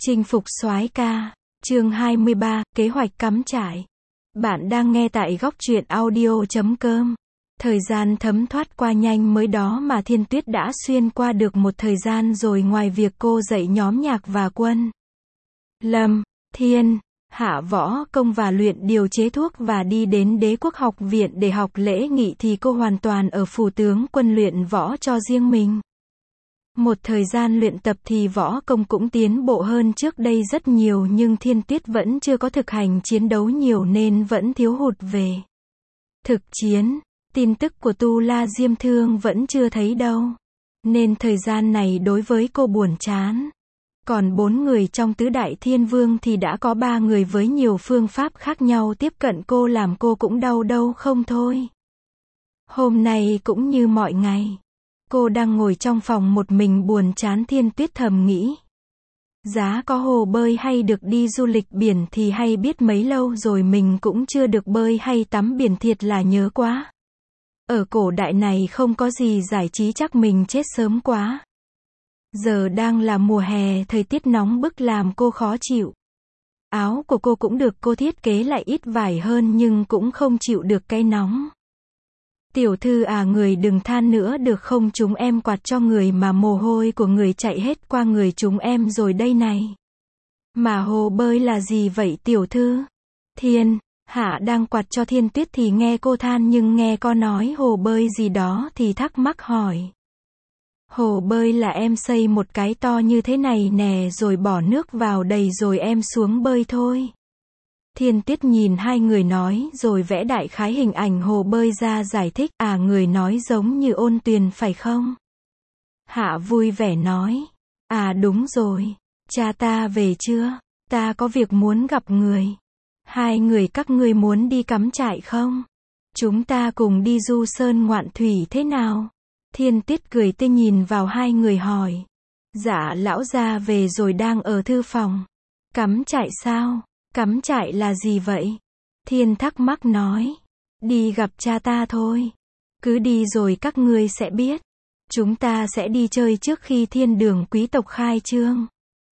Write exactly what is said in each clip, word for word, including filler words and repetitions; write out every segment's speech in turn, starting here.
Chinh phục soái ca. Chương hai mươi ba, kế hoạch cắm trại. Bạn đang nghe tại góc truyện audio chấm com. Thời gian thấm thoát qua nhanh mới đó mà Thiên Tuyết đã xuyên qua được một thời gian rồi. Ngoài việc cô dạy nhóm nhạc và quân Lâm, Thiên, hạ võ công và luyện điều chế thuốc và đi đến Đế quốc học viện để học lễ nghị thì cô hoàn toàn ở phủ tướng quân luyện võ cho riêng mình. Một thời gian luyện tập thì võ công cũng tiến bộ hơn trước đây rất nhiều, nhưng Thiên Tuyết vẫn chưa có thực hành chiến đấu nhiều nên vẫn thiếu hụt về thực chiến. Tin tức của Tu La Diêm Thương vẫn chưa thấy đâu, nên thời gian này đối với cô buồn chán. Còn bốn người trong tứ đại thiên vương thì đã có ba người với nhiều phương pháp khác nhau tiếp cận cô, làm cô cũng đau đầu không thôi. Hôm nay cũng như mọi ngày, cô đang ngồi trong phòng một mình buồn chán. Thiên Tuyết thầm nghĩ, giá có hồ bơi hay được đi du lịch biển thì hay biết, mấy lâu rồi mình cũng chưa được bơi hay tắm biển, thiệt là nhớ quá. Ở cổ đại này không có gì giải trí chắc mình chết sớm quá. Giờ đang là mùa hè, thời tiết nóng bức làm cô khó chịu. Áo của cô cũng được cô thiết kế lại ít vải hơn nhưng cũng không chịu được cái nóng. Tiểu thư à, người đừng than nữa được không, chúng em quạt cho người mà mồ hôi của người chạy hết qua người chúng em rồi đây này. Mà hồ bơi là gì vậy tiểu thư? Thiên Hạ đang quạt cho Thiên Tuyết thì nghe cô than, nhưng nghe con nói hồ bơi gì đó thì thắc mắc hỏi. Hồ bơi là em xây một cái to như thế này nè, rồi bỏ nước vào đầy rồi em xuống bơi thôi. Thiên Tuyết nhìn hai người nói rồi vẽ đại khái hình ảnh hồ bơi ra giải thích. À, người nói giống như Ôn Tuyền phải không? Hạ vui vẻ nói. À đúng rồi. Cha ta về chưa? Ta có việc muốn gặp người. Hai người các ngươi muốn đi cắm trại không? Chúng ta cùng đi du sơn ngoạn thủy thế nào? Thiên Tuyết cười tươi nhìn vào hai người hỏi. Dạ lão gia về rồi, đang ở thư phòng. Cắm trại sao? Cắm trại là gì vậy? Thiên thắc mắc nói. Đi gặp cha ta thôi. Cứ đi rồi các ngươi sẽ biết. Chúng ta sẽ đi chơi trước khi thiên đường quý tộc khai trương.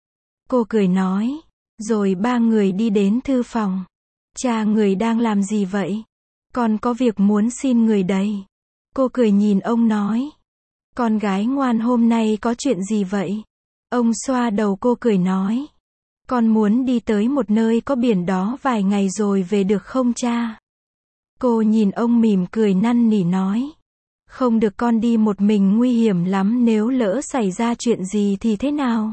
Cô cười nói. Rồi ba người đi đến thư phòng. Cha người đang làm gì vậy? Con có việc muốn xin người đây. Cô cười nhìn ông nói. Con gái ngoan, hôm nay có chuyện gì vậy? Ông xoa đầu cô cười nói. Con muốn đi tới một nơi có biển đó vài ngày rồi về được không cha? Cô nhìn ông mỉm cười năn nỉ nói. Không được, con đi một mình nguy hiểm lắm, nếu lỡ xảy ra chuyện gì thì thế nào?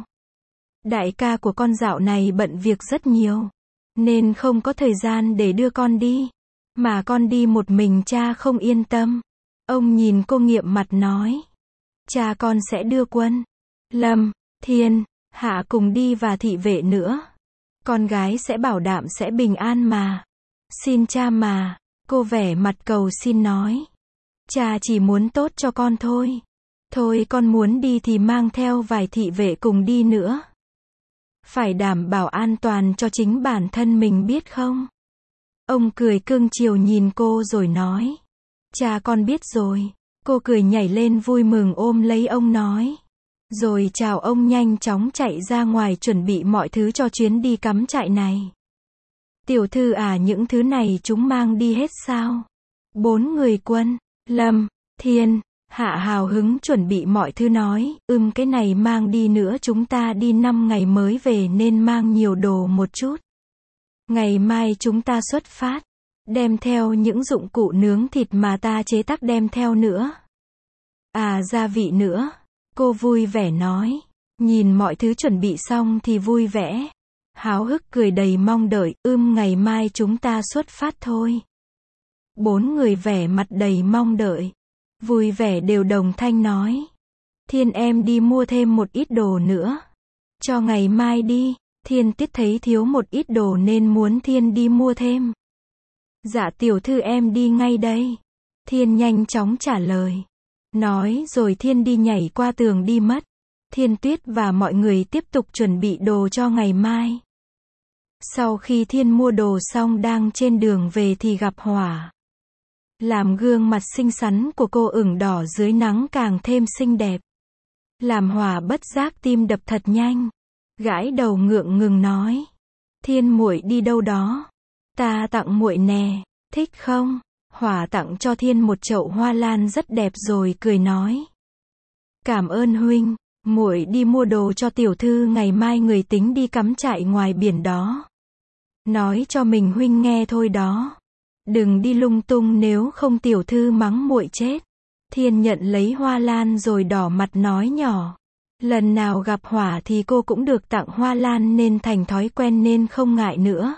Đại ca của con dạo này bận việc rất nhiều, nên không có thời gian để đưa con đi. Mà con đi một mình cha không yên tâm. Ông nhìn cô nghiệm mặt nói. Cha con sẽ đưa quân Lâm, Thiên, Hạ cùng đi và thị vệ nữa. Con gái sẽ bảo đảm sẽ bình an mà. Xin cha mà. Cô vẻ mặt cầu xin nói. Cha chỉ muốn tốt cho con thôi. Thôi con muốn đi thì mang theo vài thị vệ cùng đi nữa. Phải đảm bảo an toàn cho chính bản thân mình biết không? Ông cười cưng chiều nhìn cô rồi nói. Cha con biết rồi. Cô cười nhảy lên vui mừng ôm lấy ông nói. Rồi chào ông nhanh chóng chạy ra ngoài chuẩn bị mọi thứ cho chuyến đi cắm trại này. Tiểu thư à, những thứ này chúng mang đi hết sao? Bốn người quân Lâm, Thiên, Hạ hào hứng chuẩn bị mọi thứ nói. Ừm cái này mang đi nữa, chúng ta đi năm ngày mới về nên mang nhiều đồ một chút. Ngày mai chúng ta xuất phát. Đem theo những dụng cụ nướng thịt mà ta chế tác đem theo nữa. À, gia vị nữa. Cô vui vẻ nói. Nhìn mọi thứ chuẩn bị xong thì vui vẻ. Háo hức cười đầy mong đợi. Ưm ngày mai chúng ta xuất phát thôi. Bốn người vẻ mặt đầy mong đợi. Vui vẻ đều đồng thanh nói. Thiên em đi mua thêm một ít đồ nữa. Cho ngày mai đi. Thiên Tuyết thấy thiếu một ít đồ nên muốn Thiên đi mua thêm. Dạ tiểu thư em đi ngay đây. Thiên nhanh chóng trả lời. Nói rồi Thiên đi nhảy qua tường đi mất. Thiên Tuyết và mọi người tiếp tục chuẩn bị đồ cho ngày mai. Sau khi Thiên mua đồ xong đang trên đường về thì gặp Hỏa. Làm gương mặt xinh xắn của cô ửng đỏ dưới nắng càng thêm xinh đẹp. Làm Hỏa bất giác tim đập thật nhanh. Gãi đầu ngượng ngừng nói. Thiên muội đi đâu đó? Ta tặng muội nè, thích không? Hỏa tặng cho Thiên một chậu hoa lan rất đẹp rồi cười nói. Cảm ơn huynh, muội đi mua đồ cho tiểu thư, ngày mai người tính đi cắm trại ngoài biển đó. Nói cho mình huynh nghe thôi đó. Đừng đi lung tung nếu không tiểu thư mắng muội chết. Thiên nhận lấy hoa lan rồi đỏ mặt nói nhỏ. Lần nào gặp Hỏa thì cô cũng được tặng hoa lan nên thành thói quen nên không ngại nữa.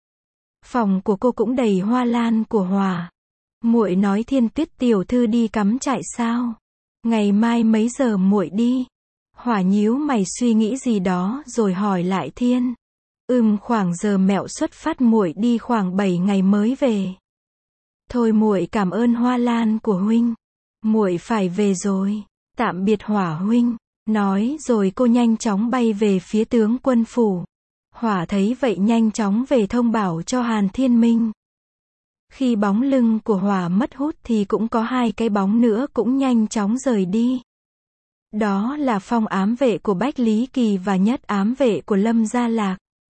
Phòng của cô cũng đầy hoa lan của Hỏa. Muội nói Thiên Tuyết tiểu thư đi cắm trại sao? Ngày mai mấy giờ muội đi? Hỏa nhíu mày suy nghĩ gì đó rồi hỏi lại Thiên. Ừm khoảng giờ mẹo xuất phát, muội đi khoảng bảy ngày mới về. Thôi muội cảm ơn hoa lan của huynh. Muội phải về rồi. Tạm biệt Hỏa huynh. Nói rồi cô nhanh chóng bay về phía tướng quân phủ. Hỏa thấy vậy nhanh chóng về thông báo cho Hàn Thiên Minh. Khi bóng lưng của Hỏa mất hút thì cũng có hai cái bóng nữa cũng nhanh chóng rời đi. Đó là Phong ám vệ của Bách Lý Kỳ và Nhất ám vệ của Lâm Gia Lạc.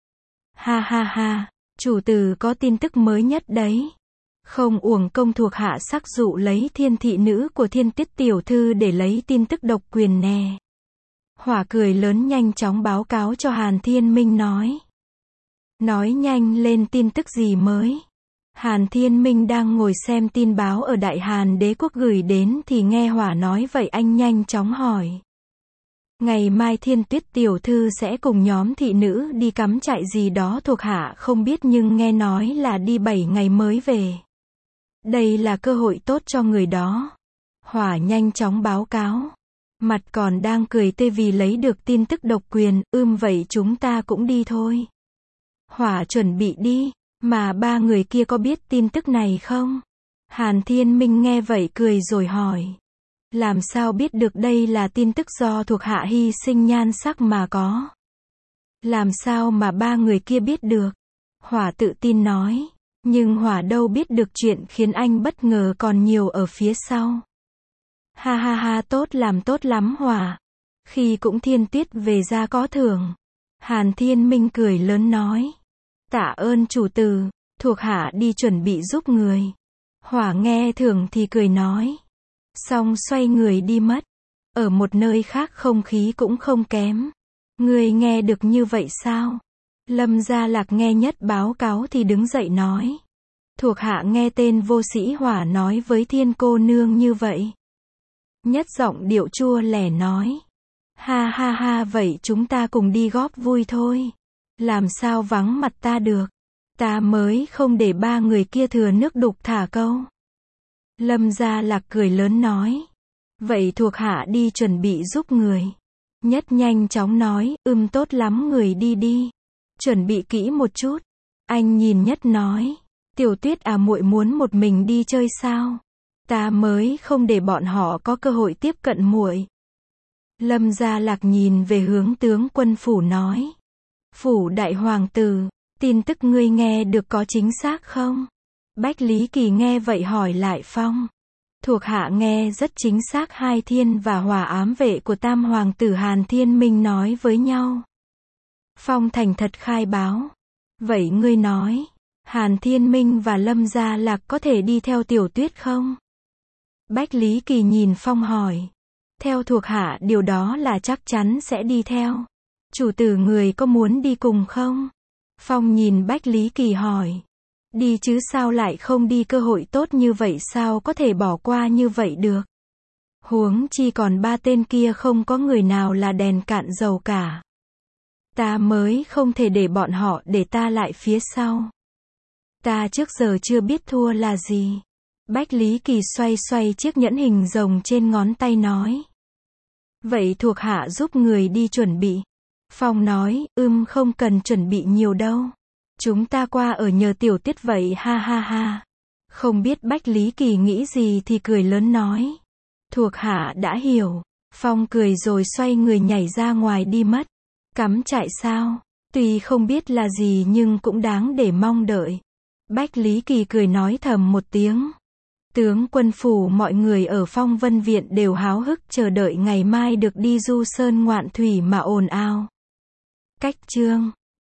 Ha ha ha, chủ tử có tin tức mới nhất đấy. Không uổng công thuộc hạ sắc dụ lấy Thiên thị nữ của Thiên Tuyết tiểu thư để lấy tin tức độc quyền nè. Hỏa cười lớn nhanh chóng báo cáo cho Hàn Thiên Minh nói. Nói nhanh lên, tin tức gì mới? Hàn Thiên Minh đang ngồi xem tin báo ở Đại Hàn Đế quốc gửi đến thì nghe Hỏa nói vậy anh nhanh chóng hỏi. Ngày mai Thiên Tuyết tiểu thư sẽ cùng nhóm thị nữ đi cắm trại gì đó, thuộc hạ không biết nhưng nghe nói là đi bảy ngày mới về. Đây là cơ hội tốt cho người đó. Hỏa nhanh chóng báo cáo. Mặt còn đang cười tươi vì lấy được tin tức độc quyền. Ưm vậy chúng ta cũng đi thôi. Hỏa chuẩn bị đi. Mà ba người kia có biết tin tức này không? Hàn Thiên Minh nghe vậy cười rồi hỏi. Làm sao biết được, đây là tin tức do thuộc hạ hy sinh nhan sắc mà có. Làm sao mà ba người kia biết được? Hỏa tự tin nói. Nhưng Hỏa đâu biết được chuyện khiến anh bất ngờ còn nhiều ở phía sau. Ha ha ha, tốt làm tốt lắm Hỏa. Khi cũng Thiên Tuyết về ra có thưởng. Hàn Thiên Minh cười lớn nói. Tạ ơn chủ tử, thuộc hạ đi chuẩn bị giúp người. Hỏa nghe thưởng thì cười nói. Xong xoay người đi mất. Ở một nơi khác không khí cũng không kém. Người nghe được như vậy sao? Lâm Gia Lạc nghe Nhất báo cáo thì đứng dậy nói. Thuộc hạ nghe tên vô sĩ Hỏa nói với Thiên cô nương như vậy. Nhất giọng điệu chua lẻ nói. Ha ha ha, vậy chúng ta cùng đi góp vui thôi. Làm sao vắng mặt ta được. Ta mới không để ba người kia thừa nước đục thả câu. Lâm Gia Lạc cười lớn nói. Vậy thuộc hạ đi chuẩn bị giúp người. Nhất nhanh chóng nói. Ừm tốt lắm, người đi đi. Chuẩn bị kỹ một chút. Anh nhìn Nhất nói. Tiểu Tuyết à, muội muốn một mình đi chơi sao? Ta mới không để bọn họ có cơ hội tiếp cận muội. Lâm Gia Lạc nhìn về hướng tướng quân phủ nói. Phủ đại hoàng tử, tin tức ngươi nghe được có chính xác không? Bách Lý Kỳ nghe vậy hỏi lại Phong. Thuộc hạ nghe rất chính xác, hai Thiên và Hỏa ám vệ của Tam hoàng tử Hàn Thiên Minh nói với nhau. Phong thành thật khai báo. Vậy ngươi nói, Hàn Thiên Minh và Lâm Gia Lạc có thể đi theo Tiểu Tuyết không? Bách Lý Kỳ nhìn Phong hỏi. Theo thuộc hạ điều đó là chắc chắn sẽ đi theo. Chủ tử người có muốn đi cùng không? Phong nhìn Bách Lý Kỳ hỏi. Đi chứ sao lại không đi, cơ hội tốt như vậy sao có thể bỏ qua như vậy được. Huống chi còn ba tên kia không có người nào là đèn cạn dầu cả. Ta mới không thể để bọn họ để ta lại phía sau. Ta trước giờ chưa biết thua là gì. Bách Lý Kỳ xoay xoay chiếc nhẫn hình rồng trên ngón tay nói. Vậy thuộc hạ giúp người đi chuẩn bị. Phong nói, ưm không cần chuẩn bị nhiều đâu. Chúng ta qua ở nhờ Tiểu Tuyết vậy, ha ha ha. Không biết Bách Lý Kỳ nghĩ gì thì cười lớn nói. Thuộc hạ đã hiểu. Phong cười rồi xoay người nhảy ra ngoài đi mất. Cắm trại sao? Tuy không biết là gì nhưng cũng đáng để mong đợi. Bách Lý Kỳ cười nói thầm một tiếng. Tướng quân phủ mọi người ở Phong Vân Viện đều háo hức chờ đợi ngày mai được đi du sơn ngoạn thủy mà ồn ào. Cách chương